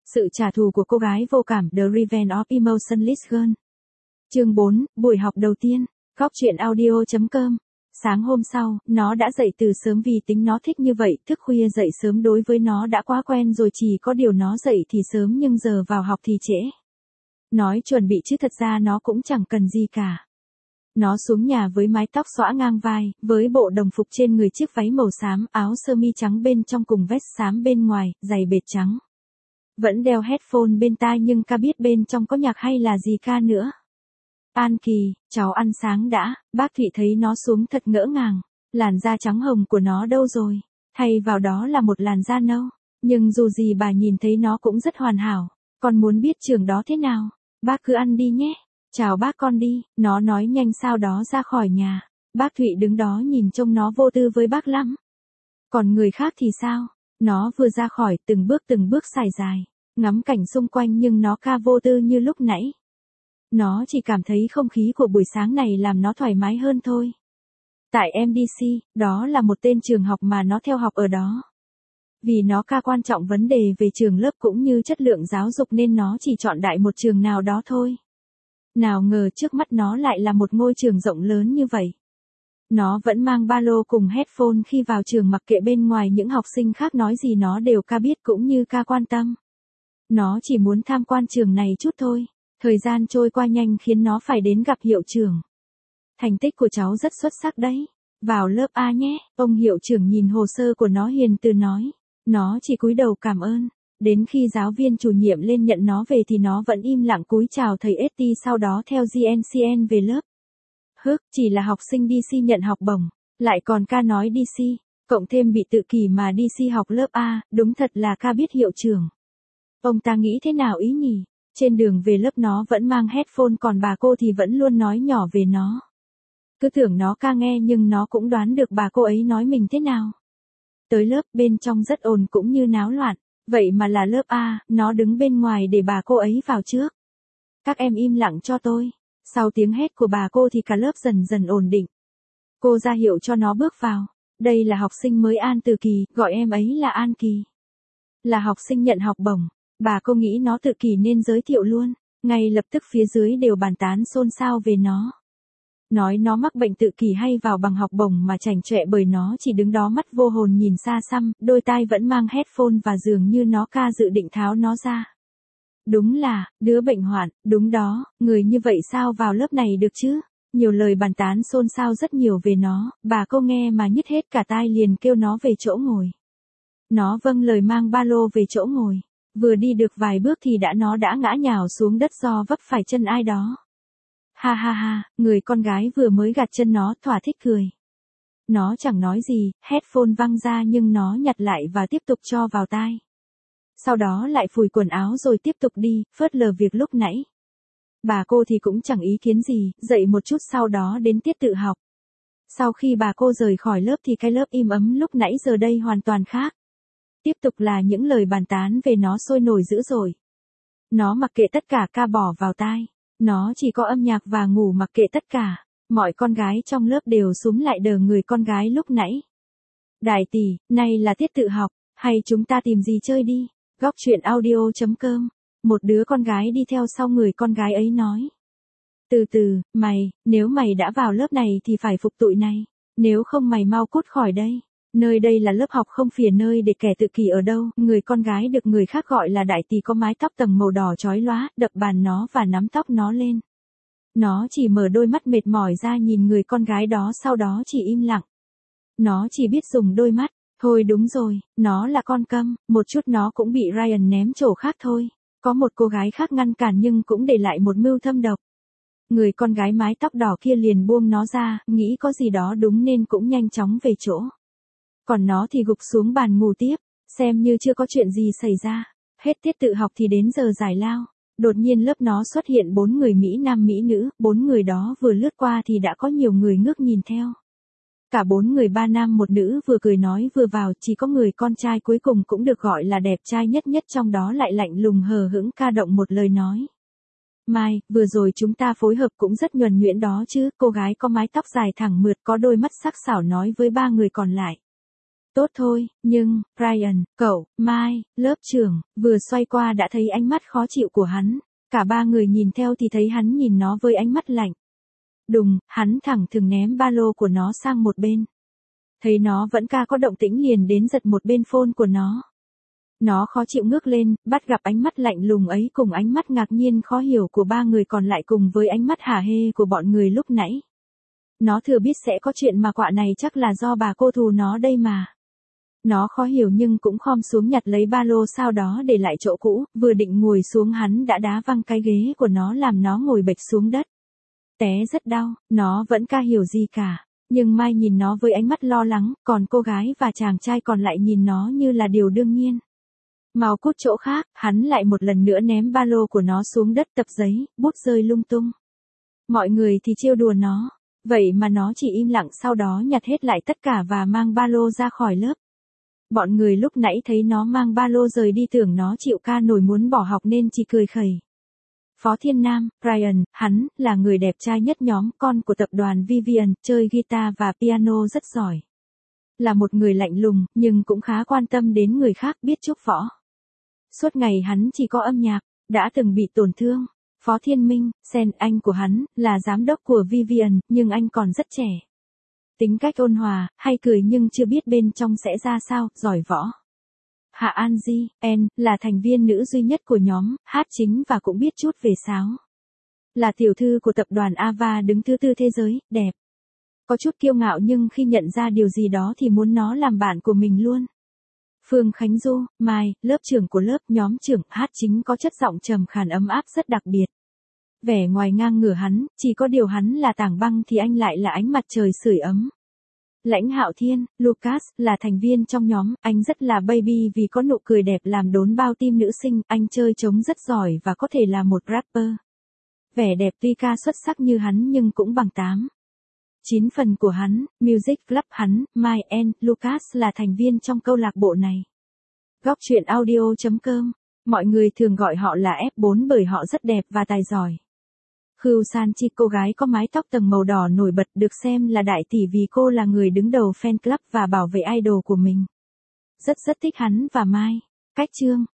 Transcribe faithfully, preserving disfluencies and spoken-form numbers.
Sự trả thù của cô gái vô cảm, The Revenge of Emotionless Girl. Chương bốn, buổi học đầu tiên. Góc truyện audio chấm com. Sáng hôm sau, nó đã dậy từ sớm vì tính nó thích như vậy, thức khuya dậy sớm đối với nó đã quá quen rồi, chỉ có điều nó dậy thì sớm nhưng giờ vào học thì trễ. Nói chuẩn bị chứ thật ra nó cũng chẳng cần gì cả. Nó xuống nhà với mái tóc xõa ngang vai, với bộ đồng phục trên người, chiếc váy màu xám, áo sơ mi trắng bên trong cùng vest xám bên ngoài, giày bệt trắng. Vẫn đeo headphone bên tai nhưng ca biết bên trong có nhạc hay là gì ca nữa. An Kỳ, cháu ăn sáng đã. Bác Thụy thấy nó xuống thật ngỡ ngàng. Làn da trắng hồng của nó đâu rồi? Thay vào đó là một làn da nâu. Nhưng dù gì bà nhìn thấy nó cũng rất hoàn hảo. Con muốn biết trường đó thế nào? Bác cứ ăn đi nhé. Chào bác, con đi. Nó nói nhanh sau đó ra khỏi nhà. Bác Thụy đứng đó nhìn trông nó vô tư với bác lắm. Còn người khác thì sao? Nó vừa ra khỏi, từng bước từng bước xài dài, ngắm cảnh xung quanh nhưng nó ca vô tư như lúc nãy. Nó chỉ cảm thấy không khí của buổi sáng này làm nó thoải mái hơn thôi. Tại em đê xê, đó là một tên trường học mà nó theo học ở đó. Vì nó ca quan trọng vấn đề về trường lớp cũng như chất lượng giáo dục nên nó chỉ chọn đại một trường nào đó thôi. Nào ngờ trước mắt nó lại là một ngôi trường rộng lớn như vậy. Nó vẫn mang ba lô cùng headphone khi vào trường, mặc kệ bên ngoài những học sinh khác nói gì nó đều ca biết cũng như ca quan tâm. Nó chỉ muốn tham quan trường này chút thôi. Thời gian trôi qua nhanh khiến nó phải đến gặp hiệu trưởng. Thành tích của cháu rất xuất sắc đấy. Vào lớp A nhé. Ông hiệu trưởng nhìn hồ sơ của nó hiền từ nói. Nó chỉ cúi đầu cảm ơn. Đến khi giáo viên chủ nhiệm lên nhận nó về thì nó vẫn im lặng cúi chào thầy ét tê, sau đó theo giê en xê en về lớp. Hức, chỉ là học sinh đê xê nhận học bổng. Lại còn ca nói đê xê. Cộng thêm bị tự kỷ mà đê xê học lớp A, đúng thật là ca biết hiệu trưởng. Ông ta nghĩ thế nào ý nhỉ? Trên đường về lớp nó vẫn mang headphone, còn bà cô thì vẫn luôn nói nhỏ về nó. Cứ tưởng nó ca nghe nhưng nó cũng đoán được bà cô ấy nói mình thế nào. Tới lớp, bên trong rất ồn cũng như náo loạn. Vậy mà là lớp A, nó đứng bên ngoài để bà cô ấy vào trước. Các em im lặng cho tôi. Sau tiếng hét của bà cô thì cả lớp dần dần ổn định. Cô ra hiệu cho nó bước vào. Đây là học sinh mới An Từ Kỳ, gọi em ấy là An Kỳ. Là học sinh nhận học bổng. Bà cô nghĩ nó tự kỷ nên giới thiệu luôn. Ngay lập tức phía dưới đều bàn tán xôn xao về nó. Nói nó mắc bệnh tự kỷ hay vào bằng học bổng mà chảnh chọe, bởi nó chỉ đứng đó mắt vô hồn nhìn xa xăm, đôi tai vẫn mang headphone và dường như nó ca dự định tháo nó ra. Đúng là, đứa bệnh hoạn, đúng đó, người như vậy sao vào lớp này được chứ? Nhiều lời bàn tán xôn xao rất nhiều về nó, bà cô nghe mà nhức hết cả tai liền kêu nó về chỗ ngồi. Nó vâng lời mang ba lô về chỗ ngồi. Vừa đi được vài bước thì đã nó đã ngã nhào xuống đất do vấp phải chân ai đó. Ha ha ha, người con gái vừa mới gạt chân nó thỏa thích cười. Nó chẳng nói gì, headphone văng ra nhưng nó nhặt lại và tiếp tục cho vào tai. Sau đó lại phủi quần áo rồi tiếp tục đi, phớt lờ việc lúc nãy. Bà cô thì cũng chẳng ý kiến gì, dậy một chút sau đó đến tiết tự học. Sau khi bà cô rời khỏi lớp thì cái lớp im ấm lúc nãy giờ đây hoàn toàn khác. Tiếp tục là những lời bàn tán về nó sôi nổi dữ dội. Nó mặc kệ tất cả, ca bỏ vào tai. Nó chỉ có âm nhạc và ngủ mặc kệ tất cả. Mọi con gái trong lớp đều súm lại đờ người con gái lúc nãy. Đại tỷ, nay là tiết tự học, hay chúng ta tìm gì chơi đi? Góc truyện audio chấm com. Một đứa con gái đi theo sau người con gái ấy nói. Từ từ, mày, nếu mày đã vào lớp này thì phải phục tụi này. Nếu không mày mau cút khỏi đây. Nơi đây là lớp học không phải nơi để kẻ tự kỷ ở đâu. Người con gái được người khác gọi là đại tỷ có mái tóc tầng màu đỏ chói lóa, đập bàn nó và nắm tóc nó lên. Nó chỉ mở đôi mắt mệt mỏi ra nhìn người con gái đó, sau đó chỉ im lặng. Nó chỉ biết dùng đôi mắt. Thôi đúng rồi, nó là con câm, một chút nó cũng bị Ryan ném chỗ khác thôi. Có một cô gái khác ngăn cản nhưng cũng để lại một mưu thâm độc. Người con gái mái tóc đỏ kia liền buông nó ra, nghĩ có gì đó đúng nên cũng nhanh chóng về chỗ. Còn nó thì gục xuống bàn ngủ tiếp, xem như chưa có chuyện gì xảy ra. Hết tiết tự học thì đến giờ giải lao. Đột nhiên lớp nó xuất hiện bốn người Mỹ Nam Mỹ nữ, bốn người đó vừa lướt qua thì đã có nhiều người ngước nhìn theo. Cả bốn người ba nam một nữ vừa cười nói vừa vào, chỉ có người con trai cuối cùng cũng được gọi là đẹp trai nhất nhất trong đó lại lạnh lùng hờ hững ca động một lời nói. Mai, vừa rồi chúng ta phối hợp cũng rất nhuần nhuyễn đó chứ, cô gái có mái tóc dài thẳng mượt có đôi mắt sắc sảo nói với ba người còn lại. tốt thôi, nhưng, Brian, cậu, Mai, lớp trưởng, vừa xoay qua đã thấy ánh mắt khó chịu của hắn. Cả ba người nhìn theo thì thấy hắn nhìn nó với ánh mắt lạnh. Đùng, hắn thẳng thừng ném ba lô của nó sang một bên. Thấy nó vẫn ca có động tĩnh liền đến giật một bên phone của nó. Nó khó chịu ngước lên, bắt gặp ánh mắt lạnh lùng ấy cùng ánh mắt ngạc nhiên khó hiểu của ba người còn lại cùng với ánh mắt hả hê của bọn người lúc nãy. Nó thừa biết sẽ có chuyện mà quạ này chắc là do bà cô thù nó đây mà. Nó khó hiểu nhưng cũng khom xuống nhặt lấy ba lô sau đó để lại chỗ cũ, vừa định ngồi xuống hắn đã đá văng cái ghế của nó làm nó ngồi bệt xuống đất. Té rất đau, nó vẫn ca hiểu gì cả. Nhưng Mai nhìn nó với ánh mắt lo lắng, còn cô gái và chàng trai còn lại nhìn nó như là điều đương nhiên. Mau cút chỗ khác, hắn lại một lần nữa ném ba lô của nó xuống đất, tập giấy, bút rơi lung tung. Mọi người thì trêu đùa nó, vậy mà nó chỉ im lặng sau đó nhặt hết lại tất cả và mang ba lô ra khỏi lớp. Bọn người lúc nãy thấy nó mang ba lô rời đi tưởng nó chịu ca nổi muốn bỏ học nên chỉ cười khẩy. Phó Thiên Nam, Brian, hắn, là người đẹp trai nhất nhóm, con của tập đoàn Vivian, chơi guitar và piano rất giỏi. Là một người lạnh lùng, nhưng cũng khá quan tâm đến người khác, biết chúc võ. Suốt ngày hắn chỉ có âm nhạc, đã từng bị tổn thương. Phó Thiên Minh, Sen, anh của hắn, là giám đốc của Vivian, nhưng anh còn rất trẻ. Tính cách ôn hòa, hay cười nhưng chưa biết bên trong sẽ ra sao, giỏi võ. Hạ An Di, En, là thành viên nữ duy nhất của nhóm, hát chính và cũng biết chút về sáo. Là tiểu thư của tập đoàn Ava đứng thứ tư thế giới, đẹp. Có chút kiêu ngạo nhưng khi nhận ra điều gì đó thì muốn nó làm bạn của mình luôn. Phương Khánh Du, Mai, lớp trưởng của lớp, nhóm trưởng, hát chính có chất giọng trầm khàn ấm áp rất đặc biệt. Vẻ ngoài ngang ngửa hắn, chỉ có điều hắn là tảng băng thì anh lại là ánh mặt trời sưởi ấm. Lãnh Hạo Thiên, Lucas, là thành viên trong nhóm, anh rất là baby vì có nụ cười đẹp làm đốn bao tim nữ sinh, anh chơi trống rất giỏi và có thể là một rapper. Vẻ đẹp tuy ca xuất sắc như hắn nhưng cũng bằng tám. Chín phần của hắn, Music Club hắn, Mai and Lucas là thành viên trong câu lạc bộ này. Góc truyện audio chấm com, mọi người thường gọi họ là ép bốn bởi họ rất đẹp và tài giỏi. Khưu San Chi, cô gái có mái tóc tầng màu đỏ nổi bật, được xem là đại tỷ vì cô là người đứng đầu fan club và bảo vệ idol của mình. Rất rất thích hắn và Mai. Cách chương